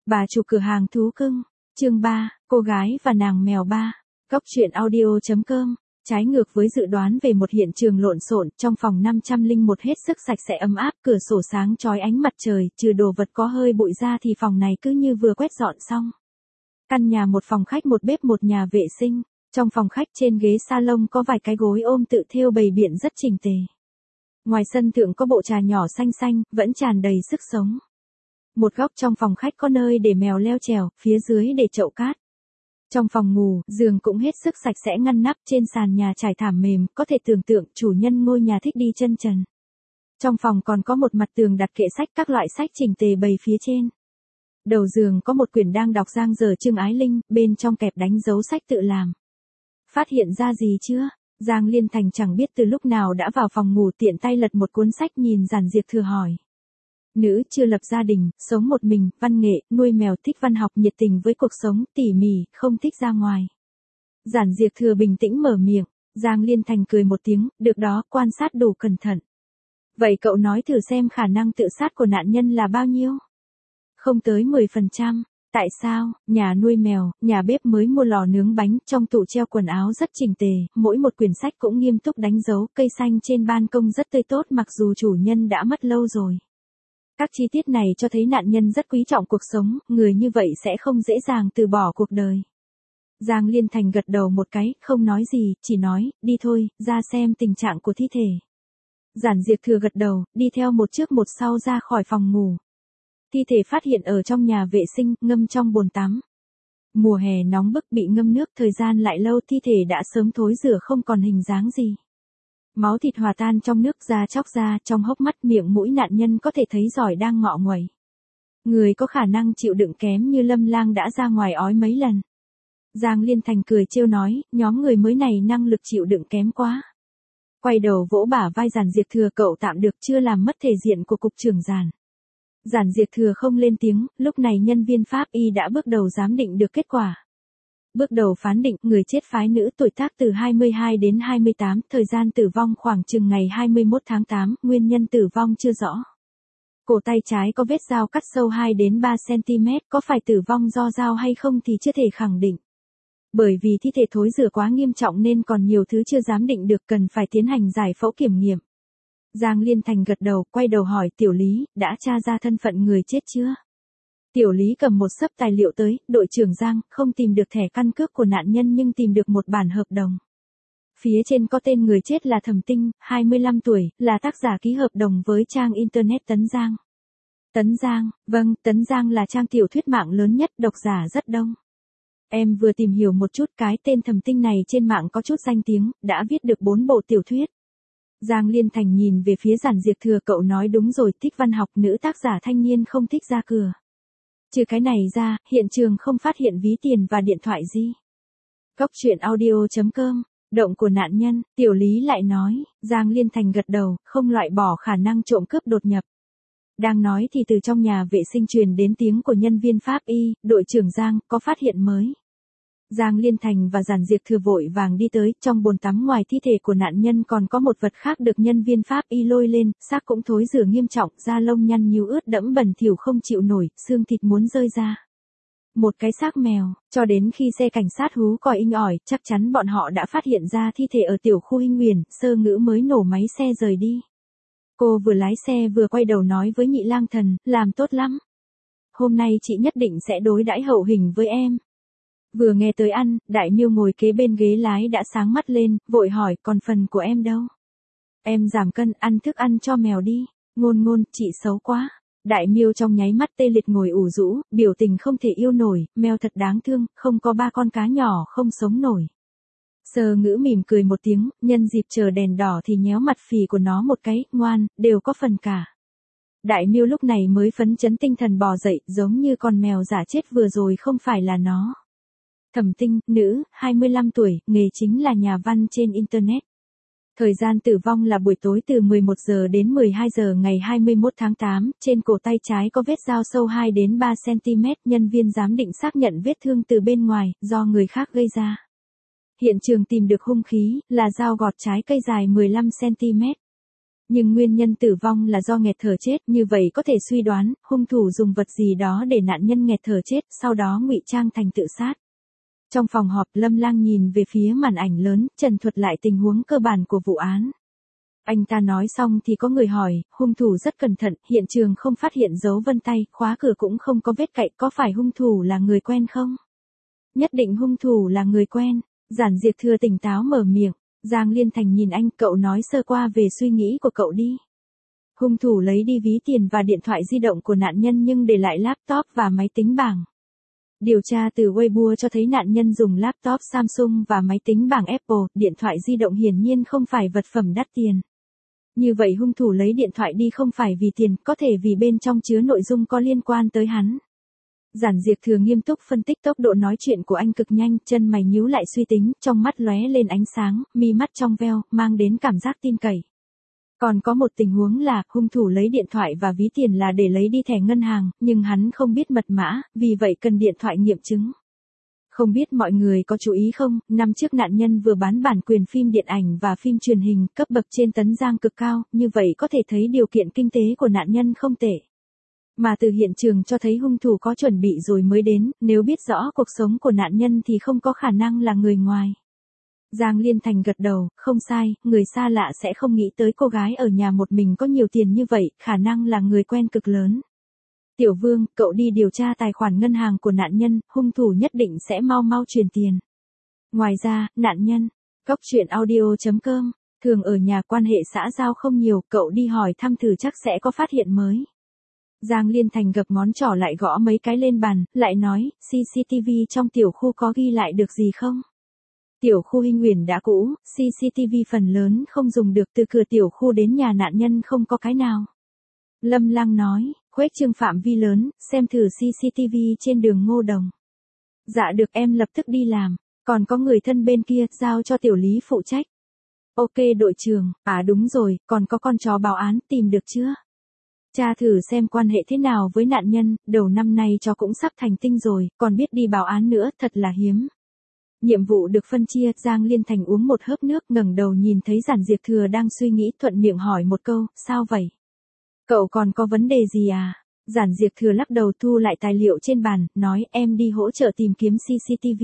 Bà chủ cửa hàng thú cưng. Chương 3, cô gái và nàng mèo 3. Góc truyện audio.com. Trái ngược với dự đoán về một hiện trường lộn xộn, trong phòng 501 hết sức sạch sẽ ấm áp, cửa sổ sáng chói ánh mặt trời, trừ đồ vật có hơi bụi ra thì phòng này cứ như vừa quét dọn xong. Căn nhà một phòng khách một bếp một nhà vệ sinh. Trong phòng khách trên ghế salon có vài cái gối ôm tự thêu bày biện rất chỉnh tề. Ngoài sân thượng có bộ trà nhỏ xanh xanh, vẫn tràn đầy sức sống. Một góc trong phòng khách có nơi để mèo leo trèo, phía dưới để chậu cát. Trong phòng ngủ, giường cũng hết sức sạch sẽ ngăn nắp, trên sàn nhà trải thảm mềm, có thể tưởng tượng chủ nhân ngôi nhà thích đi chân trần. Trong phòng còn có một mặt tường đặt kệ sách, các loại sách chỉnh tề bày phía trên. Đầu giường có một quyển đang đọc dang dở Trương Ái Linh, bên trong kẹp đánh dấu sách tự làm. Phát hiện ra gì chưa? Giang Liên Thành chẳng biết từ lúc nào đã vào phòng ngủ, tiện tay lật một cuốn sách, nhìn Giản Diệp Thừa hỏi. Nữ chưa lập gia đình, sống một mình, văn nghệ, nuôi mèo, thích văn học, nhiệt tình với cuộc sống, tỉ mỉ, không thích ra ngoài. Giản Diệp Thừa bình tĩnh mở miệng. Giang Liên Thành cười một tiếng, được đó, quan sát đủ cẩn thận. Vậy cậu nói thử xem khả năng tự sát của nạn nhân là bao nhiêu? Không tới 10%. Tại sao? Nhà nuôi mèo, nhà bếp mới mua lò nướng bánh, trong tủ treo quần áo rất chỉnh tề, mỗi một quyển sách cũng nghiêm túc đánh dấu, cây xanh trên ban công rất tươi tốt mặc dù chủ nhân đã mất lâu rồi. Các chi tiết này cho thấy nạn nhân rất quý trọng cuộc sống, người như vậy sẽ không dễ dàng từ bỏ cuộc đời. Giang Liên Thành gật đầu một cái, không nói gì, chỉ nói, đi thôi, ra xem tình trạng của thi thể. Giản Diệp Thừa gật đầu, đi theo một trước một sau ra khỏi phòng ngủ. Thi thể phát hiện ở trong nhà vệ sinh, ngâm trong bồn tắm. Mùa hè nóng bức, bị ngâm nước thời gian lại lâu, thi thể đã sớm thối rữa không còn hình dáng gì. Máu thịt hòa tan trong nước, da chóc ra, trong hốc mắt, miệng mũi nạn nhân có thể thấy giỏi đang ngọ nguậy. Người có khả năng chịu đựng kém như Lâm Lang đã ra ngoài ói mấy lần. Giang Liên Thành cười trêu nói, nhóm người mới này năng lực chịu đựng kém quá. Quay đầu vỗ bả vai Giản Diệp Thừa, cậu tạm được, chưa làm mất thể diện của cục trưởng Giản. Giản Diệp Thừa không lên tiếng, lúc này nhân viên pháp y đã bước đầu giám định được kết quả. Bước đầu phán định, người chết phái nữ, tuổi tác từ 22 đến 28, thời gian tử vong khoảng chừng ngày 21 tháng 8, nguyên nhân tử vong chưa rõ. Cổ tay trái có vết dao cắt sâu 2 đến 3 cm, có phải tử vong do dao hay không thì chưa thể khẳng định. Bởi vì thi thể thối rữa quá nghiêm trọng nên còn nhiều thứ chưa giám định được, cần phải tiến hành giải phẫu kiểm nghiệm. Giang Liên Thành gật đầu, quay đầu hỏi Tiểu Lý, đã tra ra thân phận người chết chưa? Tiểu Lý cầm một xấp tài liệu tới, đội trưởng Giang, không tìm được thẻ căn cước của nạn nhân nhưng tìm được một bản hợp đồng. Phía trên có tên người chết là Thẩm Tinh, 25 tuổi, là tác giả ký hợp đồng với trang Internet Tấn Giang. Tấn Giang, vâng, Tấn Giang là trang tiểu thuyết mạng lớn nhất, độc giả rất đông. Em vừa tìm hiểu một chút, cái tên Thẩm Tinh này trên mạng có chút danh tiếng, đã viết được 4 bộ tiểu thuyết. Giang Liên Thành nhìn về phía Giản Diệp Thừa, cậu nói đúng rồi, thích văn học, nữ tác giả thanh niên không thích ra cửa. Trừ cái này ra, hiện trường không phát hiện ví tiền và điện thoại gì. Góc truyện audio.com. Động của nạn nhân, Tiểu Lý lại nói. Giang Liên Thành gật đầu, không loại bỏ khả năng trộm cướp đột nhập. Đang nói thì từ trong nhà vệ sinh truyền đến tiếng của nhân viên pháp y, đội trưởng Giang, có phát hiện mới. Giang Liên Thành và Giản Diệp Thừa vội vàng đi tới, trong bồn tắm ngoài thi thể của nạn nhân còn có một vật khác được nhân viên pháp y lôi lên, xác cũng thối rữa nghiêm trọng, da lông nhăn nhúu ướt đẫm bẩn thỉu không chịu nổi, xương thịt muốn rơi ra. Một cái xác mèo, cho đến khi xe cảnh sát hú còi inh ỏi, chắc chắn bọn họ đã phát hiện ra thi thể ở tiểu khu Hinh Uyển, Sơ Ngữ mới nổ máy xe rời đi. Cô vừa lái xe vừa quay đầu nói với Nhị Lang Thần, làm tốt lắm. Hôm nay chị nhất định sẽ đối đãi hậu hình với em. Vừa nghe tới ăn, Đại Miêu ngồi kế bên ghế lái đã sáng mắt lên, vội hỏi, còn phần của em đâu? Em giảm cân, ăn thức ăn cho mèo đi. Ngôn Ngôn, chị xấu quá. Đại Miêu trong nháy mắt tê liệt ngồi ủ rũ, biểu tình không thể yêu nổi, mèo thật đáng thương, không có 3 con cá nhỏ không sống nổi. Sơ Ngữ mỉm cười một tiếng, nhân dịp chờ đèn đỏ thì nhéo mặt phì của nó một cái, ngoan, đều có phần cả. Đại Miêu lúc này mới phấn chấn tinh thần bò dậy, giống như con mèo giả chết vừa rồi không phải là nó. Thẩm Tinh, nữ, 25 tuổi, nghề chính là nhà văn trên Internet. Thời gian tử vong là buổi tối từ 11 giờ đến 12 giờ ngày 21 tháng 8, trên cổ tay trái có vết dao sâu 2 đến 3 cm, nhân viên giám định xác nhận vết thương từ bên ngoài, do người khác gây ra. Hiện trường tìm được hung khí, là dao gọt trái cây dài 15 cm. Nhưng nguyên nhân tử vong là do nghẹt thở chết, như vậy có thể suy đoán, hung thủ dùng vật gì đó để nạn nhân nghẹt thở chết, sau đó ngụy trang thành tự sát. Trong phòng họp, Lâm Lang nhìn về phía màn ảnh lớn, trần thuật lại tình huống cơ bản của vụ án. Anh ta nói xong thì có người hỏi, hung thủ rất cẩn thận, hiện trường không phát hiện dấu vân tay, khóa cửa cũng không có vết cậy, có phải hung thủ là người quen không? Nhất định hung thủ là người quen. Giản Diệp Thừa tỉnh táo mở miệng. Giang Liên Thành nhìn anh, cậu nói sơ qua về suy nghĩ của cậu đi. Hung thủ lấy đi ví tiền và điện thoại di động của nạn nhân nhưng để lại laptop và máy tính bảng. Điều tra từ Weibo cho thấy nạn nhân dùng laptop Samsung và máy tính bảng Apple, điện thoại di động hiển nhiên không phải vật phẩm đắt tiền. Như vậy hung thủ lấy điện thoại đi không phải vì tiền, có thể vì bên trong chứa nội dung có liên quan tới hắn. Giản Diệp Thừa nghiêm túc phân tích, tốc độ nói chuyện của anh cực nhanh, chân mày nhíu lại suy tính, trong mắt lóe lên ánh sáng, mi mắt trong veo, mang đến cảm giác tin cậy. Còn có một tình huống là, hung thủ lấy điện thoại và ví tiền là để lấy đi thẻ ngân hàng, nhưng hắn không biết mật mã, vì vậy cần điện thoại nghiệm chứng. Không biết mọi người có chú ý không, năm trước nạn nhân vừa bán bản quyền phim điện ảnh và phim truyền hình, cấp bậc trên tấn giang cực cao, như vậy có thể thấy điều kiện kinh tế của nạn nhân không tệ. Mà từ hiện trường cho thấy hung thủ có chuẩn bị rồi mới đến, nếu biết rõ cuộc sống của nạn nhân thì không có khả năng là người ngoài. Giang Liên Thành gật đầu, không sai, người xa lạ sẽ không nghĩ tới cô gái ở nhà một mình có nhiều tiền như vậy, khả năng là người quen cực lớn. Tiểu Vương, cậu đi điều tra tài khoản ngân hàng của nạn nhân, hung thủ nhất định sẽ mau mau chuyển tiền. Ngoài ra, nạn nhân, Cóc Truyện Audio.com, thường ở nhà quan hệ xã giao không nhiều, cậu đi hỏi thăm thử chắc sẽ có phát hiện mới. Giang Liên Thành gập ngón trỏ lại gõ mấy cái lên bàn, lại nói, CCTV trong tiểu khu có ghi lại được gì không? Tiểu khu Hinh Uyển đã cũ, CCTV phần lớn không dùng được, từ cửa tiểu khu đến nhà nạn nhân không có cái nào. Lâm Lang nói, khuếch trương phạm vi lớn, xem thử CCTV trên đường Ngô Đồng. Dạ được, em lập tức đi làm, còn có người thân bên kia, giao cho tiểu lý phụ trách. Ok đội trưởng, à đúng rồi, còn có con chó báo án, tìm được chưa? Tra thử xem quan hệ thế nào với nạn nhân, đầu năm nay chó cũng sắp thành tinh rồi, còn biết đi báo án nữa, thật là hiếm. Nhiệm vụ được phân chia, Giang Liên Thành uống một hớp nước, ngẩng đầu nhìn thấy Giản Diệp Thừa đang suy nghĩ, thuận miệng hỏi một câu, sao vậy? Cậu còn có vấn đề gì à? Giản Diệp Thừa lắc đầu thu lại tài liệu trên bàn, nói em đi hỗ trợ tìm kiếm CCTV.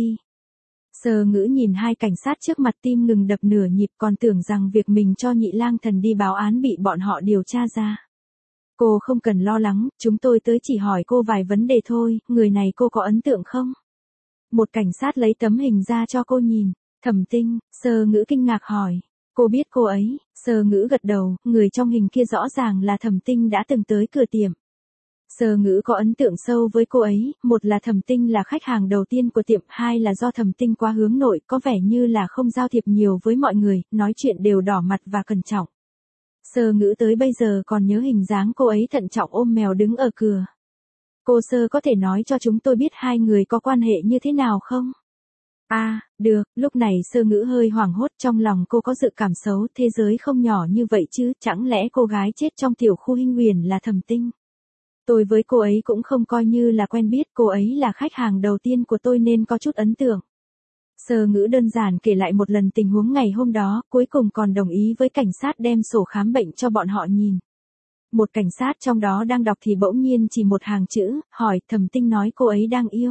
Sơ Ngữ nhìn hai cảnh sát trước mặt, tim ngừng đập nửa nhịp, còn tưởng rằng việc mình cho Nhị Lang Thần đi báo án bị bọn họ điều tra ra. Cô không cần lo lắng, chúng tôi tới chỉ hỏi cô vài vấn đề thôi, người này cô có ấn tượng không? Một cảnh sát lấy tấm hình ra cho cô nhìn. Thẩm Tinh, Sơ Ngữ kinh ngạc hỏi. Cô biết cô ấy, Sơ Ngữ gật đầu, người trong hình kia rõ ràng là Thẩm Tinh đã từng tới cửa tiệm. Sơ Ngữ có ấn tượng sâu với cô ấy, một là Thẩm Tinh là khách hàng đầu tiên của tiệm, hai là do Thẩm Tinh quá hướng nội, có vẻ như là không giao thiệp nhiều với mọi người, nói chuyện đều đỏ mặt và cẩn trọng. Sơ Ngữ tới bây giờ còn nhớ hình dáng cô ấy thận trọng ôm mèo đứng ở cửa. Cô Sơ có thể nói cho chúng tôi biết hai người có quan hệ như thế nào không? À, được, lúc này Sơ Ngữ hơi hoảng hốt, trong lòng cô có dự cảm xấu, thế giới không nhỏ như vậy chứ, chẳng lẽ cô gái chết trong tiểu khu Hinh Uyển là Thẩm Tinh? Tôi với cô ấy cũng không coi như là quen biết, cô ấy là khách hàng đầu tiên của tôi nên có chút ấn tượng. Sơ Ngữ đơn giản kể lại một lần tình huống ngày hôm đó, cuối cùng còn đồng ý với cảnh sát đem sổ khám bệnh cho bọn họ nhìn. Một cảnh sát trong đó đang đọc thì bỗng nhiên chỉ một hàng chữ, hỏi, Thẩm Tinh nói cô ấy đang yêu.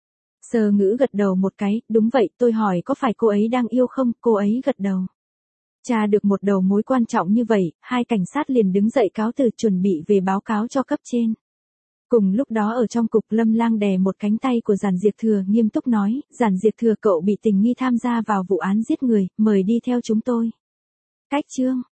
Sơ Ngữ gật đầu một cái, đúng vậy, tôi hỏi có phải cô ấy đang yêu không, cô ấy gật đầu. Tra được một đầu mối quan trọng như vậy, hai cảnh sát liền đứng dậy cáo từ, chuẩn bị về báo cáo cho cấp trên. Cùng lúc đó ở trong cục, Lâm Lang đè một cánh tay của Giản Diệp Thừa, nghiêm túc nói, Giản Diệp Thừa, cậu bị tình nghi tham gia vào vụ án giết người, mời đi theo chúng tôi. Cách chương